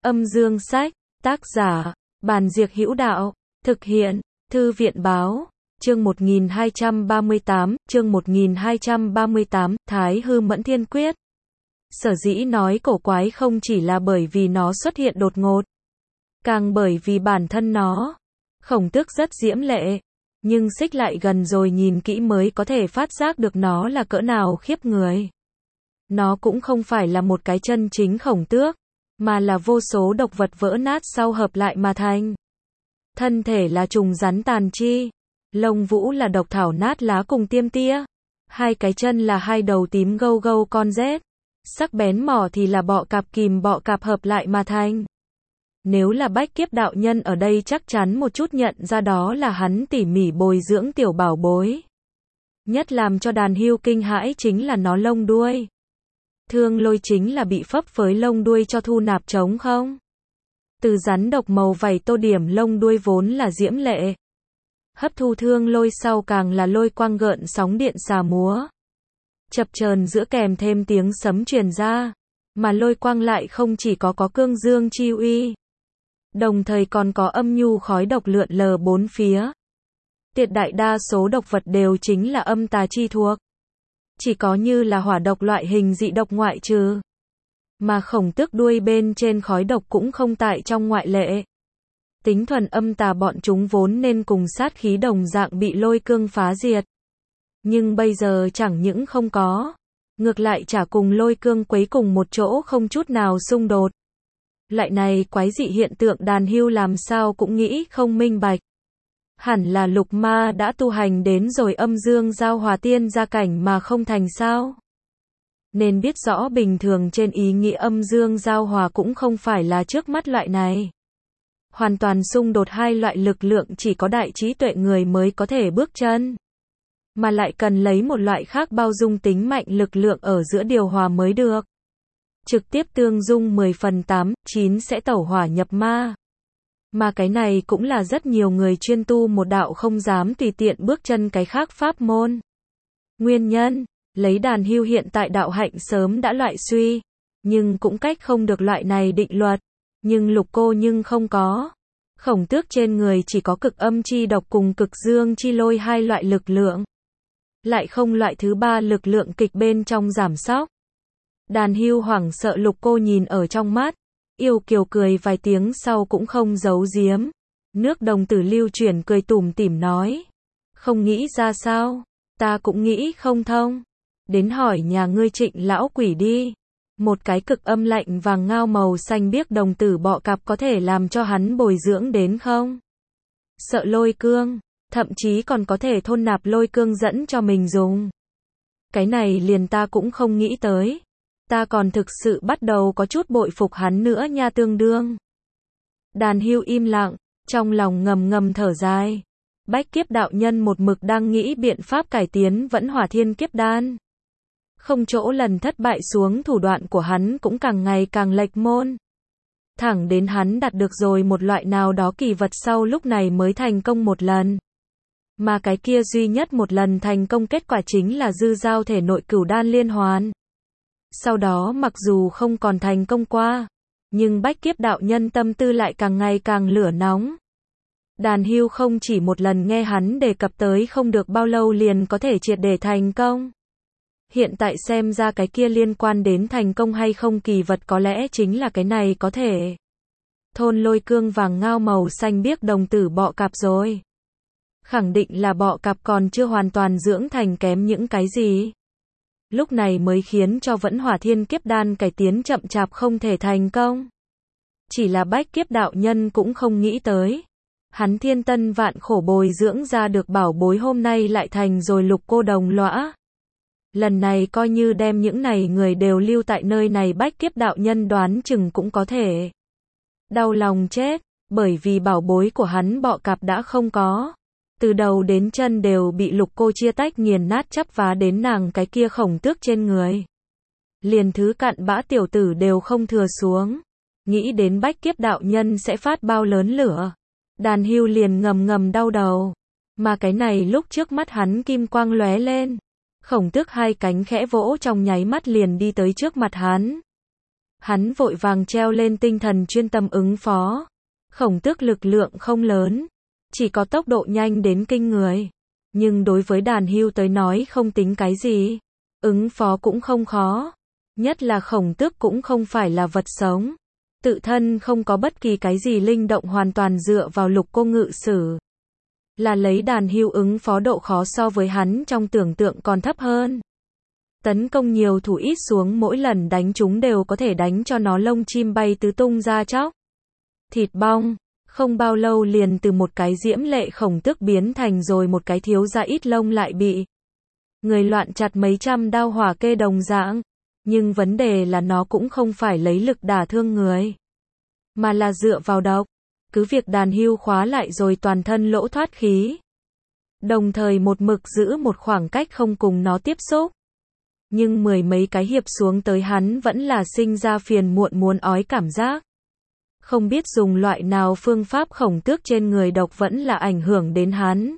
Âm dương sách, tác giả, Bàn Diệc Hữu Đạo, thực hiện, Thư viện báo, chương 1238, Thái Hư Mẫn Thiên Quyết. Sở dĩ nói cổ quái không chỉ là bởi vì nó xuất hiện đột ngột, càng bởi vì bản thân nó, Khổng Tước rất diễm lệ, nhưng xích lại gần rồi nhìn kỹ mới có thể phát giác được nó là cỡ nào khiếp người. Nó cũng không phải là một cái chân chính Khổng Tước, mà là vô số độc vật vỡ nát sau hợp lại mà thành. Thân thể là trùng rắn tàn chi, lông vũ là độc thảo nát lá cùng tiêm tia, hai cái chân là hai đầu tím gâu gâu con rết, sắc bén mỏ thì là bọ cạp kìm bọ cạp hợp lại mà thành. Nếu là Bách Kiếp đạo nhân ở đây chắc chắn một chút nhận ra đó là hắn tỉ mỉ bồi dưỡng tiểu bảo bối. Nhất làm cho Đàn Hưu kinh hãi chính là nó lông đuôi. Thương Lôi chính là bị phấp phới lông đuôi cho thu nạp trống không? Từ rắn độc màu vảy tô điểm lông đuôi vốn là diễm lệ. Hấp thu Thương Lôi sau càng là lôi quang gợn sóng điện xà múa. Chập chờn giữa kèm thêm tiếng sấm truyền ra, mà lôi quang lại không chỉ có cương dương chi uy, đồng thời còn có âm nhu khói độc lượn lờ bốn phía. Tuyệt đại đa số độc vật đều chính là âm tà chi thuộc. Chỉ có như là hỏa độc loại hình dị độc ngoại trừ. Mà Khổng Tước đuôi bên trên khói độc cũng không tại trong ngoại lệ. Tính thuần âm tà bọn chúng vốn nên cùng sát khí đồng dạng bị lôi cương phá diệt. Nhưng bây giờ chẳng những không có, ngược lại chả cùng lôi cương quấy cùng một chỗ không chút nào xung đột. Lại này quái dị hiện tượng Đàn Hưu làm sao cũng nghĩ không minh bạch. Hẳn là lục ma đã tu hành đến rồi âm dương giao hòa tiên gia cảnh mà không thành sao. Nên biết rõ bình thường trên ý nghĩa âm dương giao hòa cũng không phải là trước mắt loại này. Hoàn toàn xung đột hai loại lực lượng chỉ có đại trí tuệ người mới có thể bước chân. Mà lại cần lấy một loại khác bao dung tính mạnh lực lượng ở giữa điều hòa mới được. Trực tiếp tương dung 10 phần 8, 9 sẽ tẩu hỏa nhập ma. Mà cái này cũng là rất nhiều người chuyên tu một đạo không dám tùy tiện bước chân cái khác pháp môn. Nguyên nhân, lấy Đàn Hưu hiện tại đạo hạnh sớm đã loại suy, nhưng cũng cách không được loại này định luật. Nhưng Lục Cô nhưng không có. Khổng Tước trên người chỉ có cực âm chi độc cùng cực dương chi lôi hai loại lực lượng. Lại không loại thứ ba lực lượng kịch bên trong giảm sóc. Đàn Hưu hoảng sợ Lục Cô nhìn ở trong mắt, yêu kiều cười vài tiếng sau cũng không giấu giếm. Nước đồng tử lưu chuyển cười tủm tỉm nói. Không nghĩ ra sao, ta cũng nghĩ không thông. Đến hỏi nhà ngươi Trịnh lão quỷ đi. Một cái cực âm lạnh vàng ngao màu xanh biếc đồng tử bọ cạp có thể làm cho hắn bồi dưỡng đến không? Sợ lôi cương, thậm chí còn có thể thôn nạp lôi cương dẫn cho mình dùng. Cái này liền ta cũng không nghĩ tới. Ta còn thực sự bắt đầu có chút bội phục hắn nữa nha tương đương. Đàn Hưu im lặng, trong lòng ngầm ngầm thở dài. Bách Kiếp đạo nhân một mực đang nghĩ biện pháp cải tiến Vẫn Hỏa Thiên Kiếp Đan. Không chỗ lần thất bại xuống thủ đoạn của hắn cũng càng ngày càng lệch môn. Thẳng đến hắn đạt được rồi một loại nào đó kỳ vật sau lúc này mới thành công một lần. Mà cái kia duy nhất một lần thành công kết quả chính là dư giao thể nội cửu đan liên hoàn. Sau đó mặc dù không còn thành công qua, nhưng Bách Kiếp đạo nhân tâm tư lại càng ngày càng lửa nóng. Đàn Hưu không chỉ một lần nghe hắn đề cập tới không được bao lâu liền có thể triệt để thành công. Hiện tại xem ra cái kia liên quan đến thành công hay không kỳ vật có lẽ chính là cái này có thể. Thôn lôi cương vàng ngao màu xanh biếc đồng tử bọ cạp rồi. Khẳng định là bọ cạp còn chưa hoàn toàn dưỡng thành kém những cái gì. Lúc này mới khiến cho Vẫn Hỏa Thiên Kiếp Đan cải tiến chậm chạp không thể thành công. Chỉ là Bách Kiếp đạo nhân cũng không nghĩ tới. Hắn thiên tân vạn khổ bồi dưỡng ra được bảo bối hôm nay lại thành rồi Lục Cô đồng lõa. Lần này coi như đem những này người đều lưu tại nơi này Bách Kiếp đạo nhân đoán chừng cũng có thể. Đau lòng chết, bởi vì bảo bối của hắn bọ cạp đã không có. Từ đầu đến chân đều bị Lục Cô chia tách nghiền nát chắp vá đến nàng cái kia Khổng Tước trên người. Liền thứ cặn bã tiểu tử đều không thừa xuống. Nghĩ đến Bách Kiếp đạo nhân sẽ phát bao lớn lửa. Đàn Hưu liền ngầm ngầm đau đầu. Mà cái này lúc trước mắt hắn kim quang lóe lên. Khổng Tước hai cánh khẽ vỗ trong nháy mắt liền đi tới trước mặt hắn. Hắn vội vàng treo lên tinh thần chuyên tâm ứng phó. Khổng Tước lực lượng không lớn, chỉ có tốc độ nhanh đến kinh người. Nhưng đối với Đàn Hưu tới nói không tính cái gì. Ứng phó cũng không khó. Nhất là Khổng Tước cũng không phải là vật sống. Tự thân không có bất kỳ cái gì linh động, hoàn toàn dựa vào Lục Cô ngự sử. Là lấy Đàn Hưu ứng phó độ khó so với hắn trong tưởng tượng còn thấp hơn. Tấn công nhiều thủ ít xuống, mỗi lần đánh chúng đều có thể đánh cho nó lông chim bay tứ tung ra chóc. Thịt bong, không bao lâu liền từ một cái diễm lệ Khổng Tước biến thành rồi một cái thiếu gia ít lông lại bị người loạn chặt mấy trăm đao hỏa kê đồng dạng. Nhưng vấn đề là nó cũng không phải lấy lực đả thương người, mà là dựa vào độc. Cứ việc Đàn Hưu khóa lại rồi toàn thân lỗ thoát khí, đồng thời một mực giữ một khoảng cách không cùng nó tiếp xúc. Nhưng mười mấy cái hiệp xuống tới hắn vẫn là sinh ra phiền muộn muốn ói cảm giác. Không biết dùng loại nào phương pháp Khổng Tước trên người độc vẫn là ảnh hưởng đến hắn.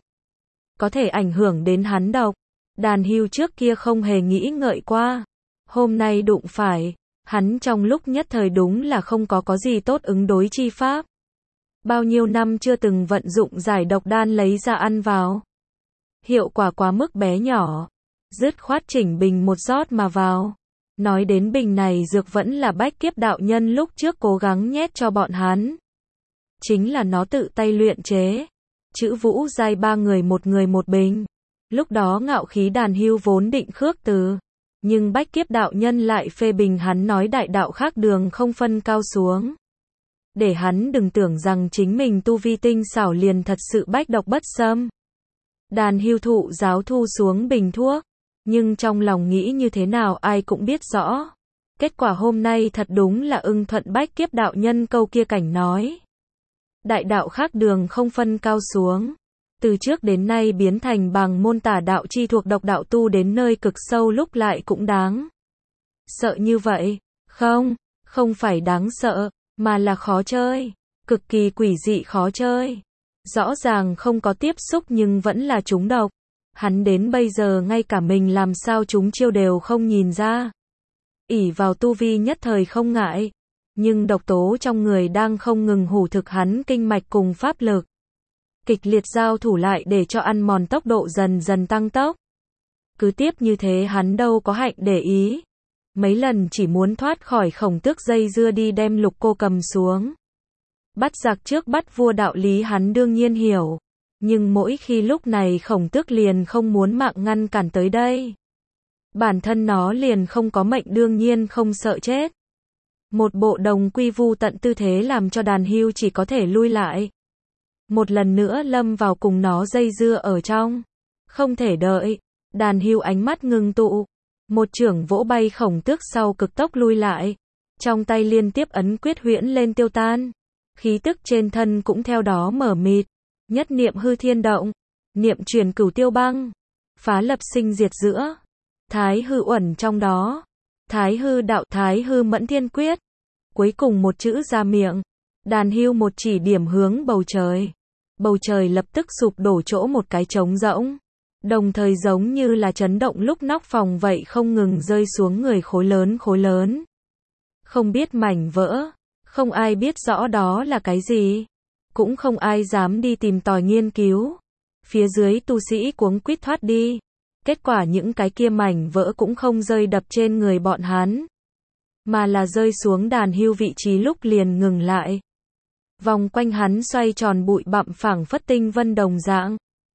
Có thể ảnh hưởng đến hắn độc. Đàn Hưu trước kia không hề nghĩ ngợi qua. Hôm nay đụng phải, hắn trong lúc nhất thời đúng là không có gì tốt ứng đối chi pháp. Bao nhiêu năm chưa từng vận dụng giải độc đan lấy ra ăn vào. Hiệu quả quá mức bé nhỏ. Dứt khoát chỉnh bình một rót mà vào. Nói đến bình này dược vẫn là Bách Kiếp đạo nhân lúc trước cố gắng nhét cho bọn hắn. Chính là nó tự tay luyện chế. Chữ Vũ giai 3 người một bình. Lúc đó ngạo khí Đàn Hưu vốn định khước từ. Nhưng Bách Kiếp đạo nhân lại phê bình hắn, nói đại đạo khác đường không phân cao xuống. Để hắn đừng tưởng rằng chính mình tu vi tinh xảo liền thật sự bách độc bất xâm. Đàn Hưu thụ giáo thu xuống bình thuốc. Nhưng trong lòng nghĩ như thế nào ai cũng biết rõ. Kết quả hôm nay thật đúng là ưng thuận Bách Kiếp đạo nhân câu kia cảnh nói. Đại đạo khác đường không phân cao xuống. Từ trước đến nay biến thành bằng môn tả đạo chi thuộc độc đạo tu đến nơi cực sâu lúc lại cũng đáng sợ như vậy. Không phải đáng sợ, mà là khó chơi. Cực kỳ quỷ dị khó chơi. Rõ ràng không có tiếp xúc nhưng vẫn là trúng độc. Hắn đến bây giờ ngay cả mình làm sao trúng chiêu đều không nhìn ra. Ỷ vào tu vi nhất thời không ngại. Nhưng độc tố trong người đang không ngừng hủ thực hắn kinh mạch cùng pháp lực. Kịch liệt giao thủ lại để cho ăn mòn tốc độ dần dần tăng tốc. Cứ tiếp như thế hắn đâu có hạnh để ý. Mấy lần chỉ muốn thoát khỏi Khổng Tước dây dưa đi đem Lục Cô cầm xuống. Bắt giặc trước bắt vua đạo lý hắn đương nhiên hiểu. Nhưng mỗi khi lúc này Khổng Tước liền không muốn mạng ngăn cản tới đây. Bản thân nó liền không có mệnh đương nhiên không sợ chết. Một bộ đồng quy vu tận tư thế làm cho Đàn Hưu chỉ có thể lui lại. Một lần nữa lâm vào cùng nó dây dưa ở trong. Không thể đợi. Đàn Hưu ánh mắt ngưng tụ. Một chưởng vỗ bay Khổng Tước sau cực tốc lui lại. Trong tay liên tiếp ấn quyết huyễn lên tiêu tan. Khí tức trên thân cũng theo đó mở mịt. Nhất niệm hư thiên động. Niệm truyền cửu tiêu băng. Phá lập sinh diệt giữa. Thái hư uẩn trong đó. Thái hư đạo, thái hư mẫn thiên quyết. Cuối cùng một chữ ra miệng. Đàn Hưu một chỉ điểm hướng bầu trời. Bầu trời lập tức sụp đổ chỗ một cái trống rỗng. Đồng thời giống như là chấn động lúc nóc phòng vậy không ngừng rơi xuống người khối lớn. Không biết mảnh vỡ. Không ai biết rõ đó là cái gì. Cũng không ai dám đi tìm tòi nghiên cứu. Phía dưới tu sĩ cuống quýt thoát đi. Kết quả những cái kia mảnh vỡ cũng không rơi đập trên người bọn hắn. Mà là rơi xuống Đàn Hưu vị trí lúc liền ngừng lại. Vòng quanh hắn xoay tròn bụi bặm phảng phất tinh vân đồng dạng.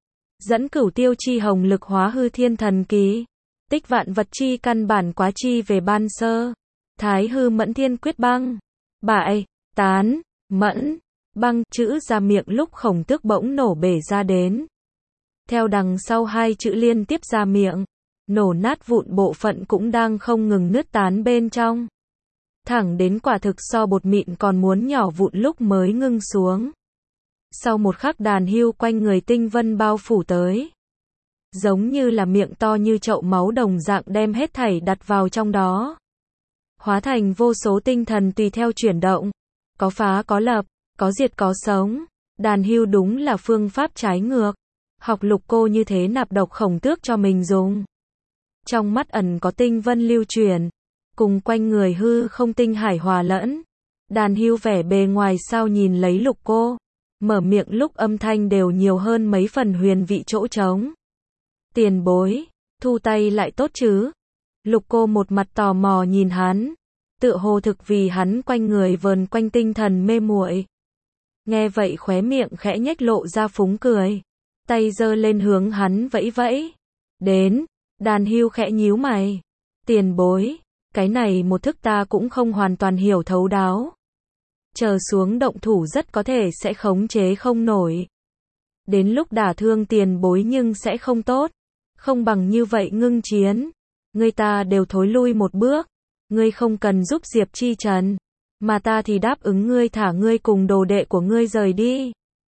Dẫn cửu tiêu chi hồng lực hóa hư thiên thần kỳ. Tích vạn vật chi căn bản quá chi về ban sơ. Thái hư mẫn thiên quyết băng. Bại, tán, mẫn, băng chữ ra miệng lúc Khổng Tước bỗng nổ bể ra đến. Theo đằng sau hai chữ liên tiếp ra miệng. Nổ nát vụn bộ phận cũng đang không ngừng nứt tán bên trong. Thẳng đến quả thực so bột mịn còn muốn nhỏ vụn lúc mới ngưng xuống. Sau một khắc Đàn Hưu quanh người tinh vân bao phủ tới. Giống như là miệng to như chậu máu đồng dạng đem hết thảy đặt vào trong đó. Hóa thành vô số tinh thần tùy theo chuyển động. Có phá có lập, có diệt có sống. Đàn Hưu đúng là phương pháp trái ngược. Học Lục Cô như thế nạp độc Khổng Tước cho mình dùng. Trong mắt ẩn có tinh vân lưu chuyển. cùng quanh người hư không tinh hải hòa lẫn. Đàn hưu vẻ bề ngoài sao nhìn lấy Lục Cô, mở miệng lúc âm thanh đều nhiều hơn mấy phần huyền vị chỗ trống. Tiền bối, thu tay lại tốt chứ? Lục Cô một mặt tò mò nhìn hắn, tựa hồ thực vì hắn quanh người vờn quanh tinh thần mê muội. Nghe vậy khóe miệng khẽ nhếch lộ ra phúng cười, tay giơ lên hướng hắn vẫy vẫy. Đến, đàn hưu khẽ nhíu mày. Tiền bối, cái này một thức ta cũng không hoàn toàn hiểu thấu đáo. Chờ xuống động thủ rất có thể sẽ khống chế không nổi. Đến lúc đả thương tiền bối nhưng sẽ không tốt. Không bằng như vậy ngưng chiến. Người ta đều thối lui một bước. Ngươi không cần giúp Diệp Chi Trần. Mà ta thì đáp ứng ngươi thả ngươi cùng đồ đệ của ngươi rời đi.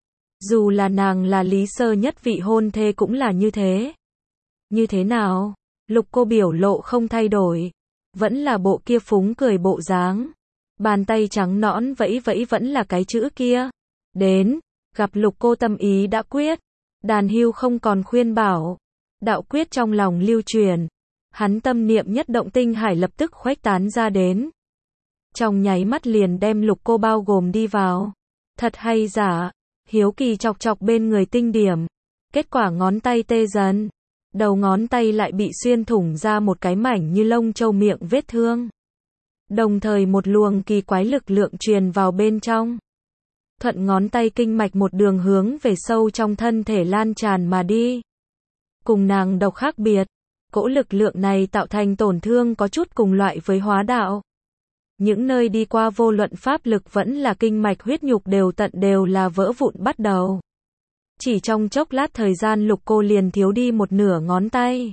Dù là nàng là Lý Sơ nhất vị hôn thê cũng là như thế. Như thế nào? Lục Cô biểu lộ không thay đổi. Vẫn là bộ kia phúng cười bộ dáng. Bàn tay trắng nõn vẫy vẫy vẫn là cái chữ kia. Đến, gặp Lục Cô tâm ý đã quyết. Đàn hưu không còn khuyên bảo. Đạo quyết trong lòng lưu truyền. Hắn tâm niệm nhất động tinh hải lập tức khuếch tán ra đến. Trong nháy mắt liền đem Lục Cô bao gồm đi vào. Thật hay giả, hiếu kỳ chọc chọc bên người tinh điểm. Kết quả ngón tay tê dần. Đầu ngón tay lại bị xuyên thủng ra một cái mảnh như lông châu miệng vết thương. Đồng thời một luồng kỳ quái lực lượng truyền vào bên trong. Thuận ngón tay kinh mạch một đường hướng về sâu trong thân thể lan tràn mà đi. Cùng nàng độc khác biệt, cỗ lực lượng này tạo thành tổn thương có chút cùng loại với hóa đạo. Những nơi đi qua vô luận pháp lực vẫn là kinh mạch huyết nhục đều tận đều là vỡ vụn bắt đầu. Chỉ trong chốc lát thời gian Lục Cô liền thiếu đi một nửa ngón tay.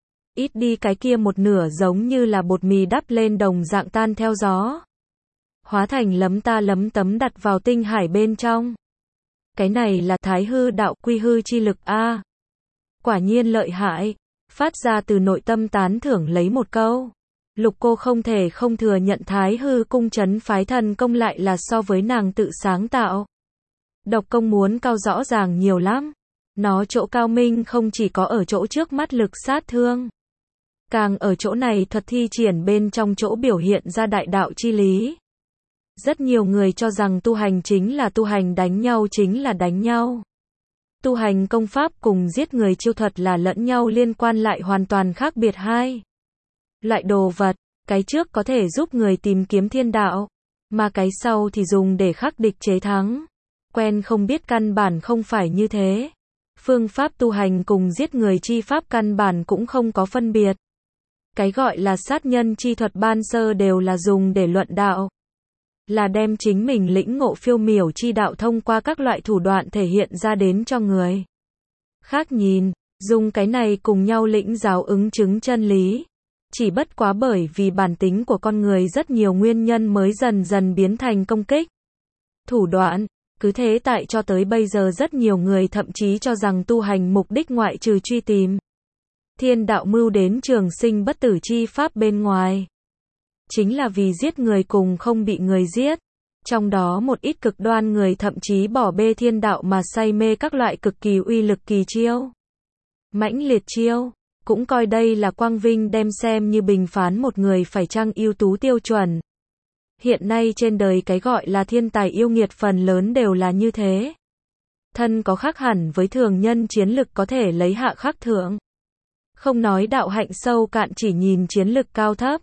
Ít đi cái kia một nửa giống như là bột mì đắp lên đồng dạng tan theo gió. Hóa thành lấm ta lấm tấm đặt vào tinh hải bên trong. Cái này là Thái hư đạo quy hư chi lực a. Quả nhiên lợi hại. Phát ra từ nội tâm tán thưởng lấy một câu. Lục Cô không thể không thừa nhận Thái hư cung trấn phái thần công lại là so với nàng tự sáng tạo. Độc công muốn cao rõ ràng nhiều lắm. Nó chỗ cao minh không chỉ có ở chỗ trước mắt lực sát thương. Càng ở chỗ này thuật thi triển bên trong chỗ biểu hiện ra đại đạo chi lý. Rất nhiều người cho rằng tu hành chính là tu hành, đánh nhau chính là đánh nhau. Tu hành công pháp cùng giết người chiêu thuật là lẫn nhau liên quan lại hoàn toàn khác biệt hai loại đồ vật. Cái trước có thể giúp người tìm kiếm thiên đạo, mà cái sau thì dùng để khắc địch chế thắng. Quen không biết căn bản không phải như thế. Phương pháp tu hành cùng giết người chi pháp căn bản cũng không có phân biệt. Cái gọi là sát nhân chi thuật ban sơ đều là dùng để luận đạo. Là đem chính mình lĩnh ngộ phiêu miểu chi đạo thông qua các loại thủ đoạn thể hiện ra đến cho người khác nhìn, dùng cái này cùng nhau lĩnh giáo ứng chứng chân lý. Chỉ bất quá bởi vì bản tính của con người rất nhiều nguyên nhân mới dần dần biến thành công kích thủ đoạn. Cứ thế tại cho tới bây giờ rất nhiều người thậm chí cho rằng tu hành mục đích ngoại trừ truy tìm thiên đạo mưu đến trường sinh bất tử chi pháp bên ngoài, chính là vì giết người cùng không bị người giết. Trong đó một ít cực đoan người thậm chí bỏ bê thiên đạo mà say mê các loại cực kỳ uy lực kỳ chiêu, mãnh liệt chiêu, cũng coi đây là quang vinh, đem xem như bình phán một người phải chăng ưu tú tiêu chuẩn. Hiện nay trên đời cái gọi là thiên tài yêu nghiệt phần lớn đều là như thế. Thân có khác hẳn với thường nhân, chiến lực có thể lấy hạ khắc thượng. Không nói đạo hạnh sâu cạn, chỉ nhìn chiến lực cao thấp.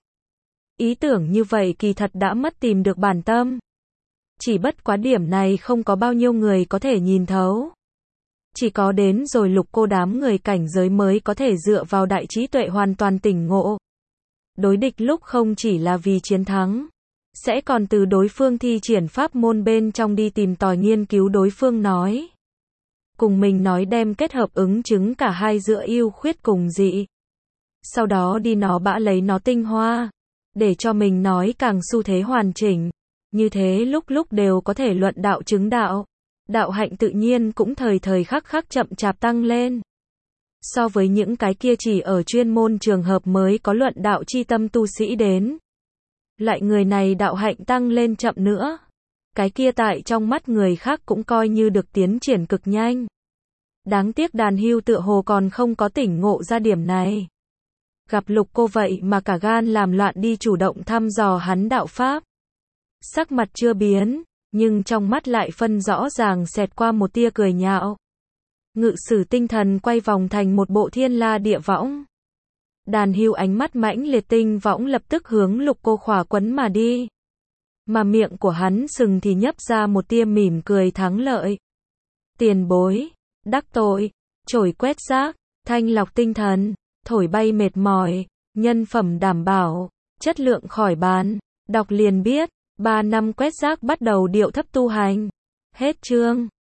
Ý tưởng như vậy kỳ thật đã mất tìm được bản tâm. Chỉ bất quá điểm này không có bao nhiêu người có thể nhìn thấu. Chỉ có đến rồi Lục Cô đám người cảnh giới mới có thể dựa vào đại trí tuệ hoàn toàn tỉnh ngộ. Đối địch lúc không chỉ là vì chiến thắng, sẽ còn từ đối phương thi triển pháp môn bên trong đi tìm tòi nghiên cứu đối phương nói. Cùng mình nói đem kết hợp ứng chứng cả hai giữa ưu khuyết cùng dị. Sau đó đi nó bã lấy nó tinh hoa, để cho mình nói càng xu thế hoàn chỉnh. Như thế lúc lúc đều có thể luận đạo chứng đạo. Đạo hạnh tự nhiên cũng thời thời khắc khắc chậm chạp tăng lên. So với những cái kia chỉ ở chuyên môn trường hợp mới có luận đạo chi tâm tu sĩ đến. Lại người này đạo hạnh tăng lên chậm nữa. Cái kia tại trong mắt người khác cũng coi như được tiến triển cực nhanh. Đáng tiếc đàn hưu tựa hồ còn không có tỉnh ngộ ra điểm này. Gặp Lục Cô vậy mà cả gan làm loạn đi chủ động thăm dò hắn đạo pháp. Sắc mặt chưa biến, nhưng trong mắt lại phân rõ ràng xẹt qua một tia cười nhạo. Ngự sử tinh thần quay vòng thành một bộ thiên la địa võng. Đàn hưu ánh mắt mãnh liệt tinh võng lập tức hướng Lục Cô khỏa quấn mà đi. Mà miệng của hắn sừng thì nhấp ra một tia mỉm cười thắng lợi. Tiền bối, đắc tội, chổi quét rác, thanh lọc tinh thần, thổi bay mệt mỏi, nhân phẩm đảm bảo, chất lượng khỏi bàn. Đọc liền biết, 3 năm quét rác bắt đầu điệu thấp tu hành. Hết chương.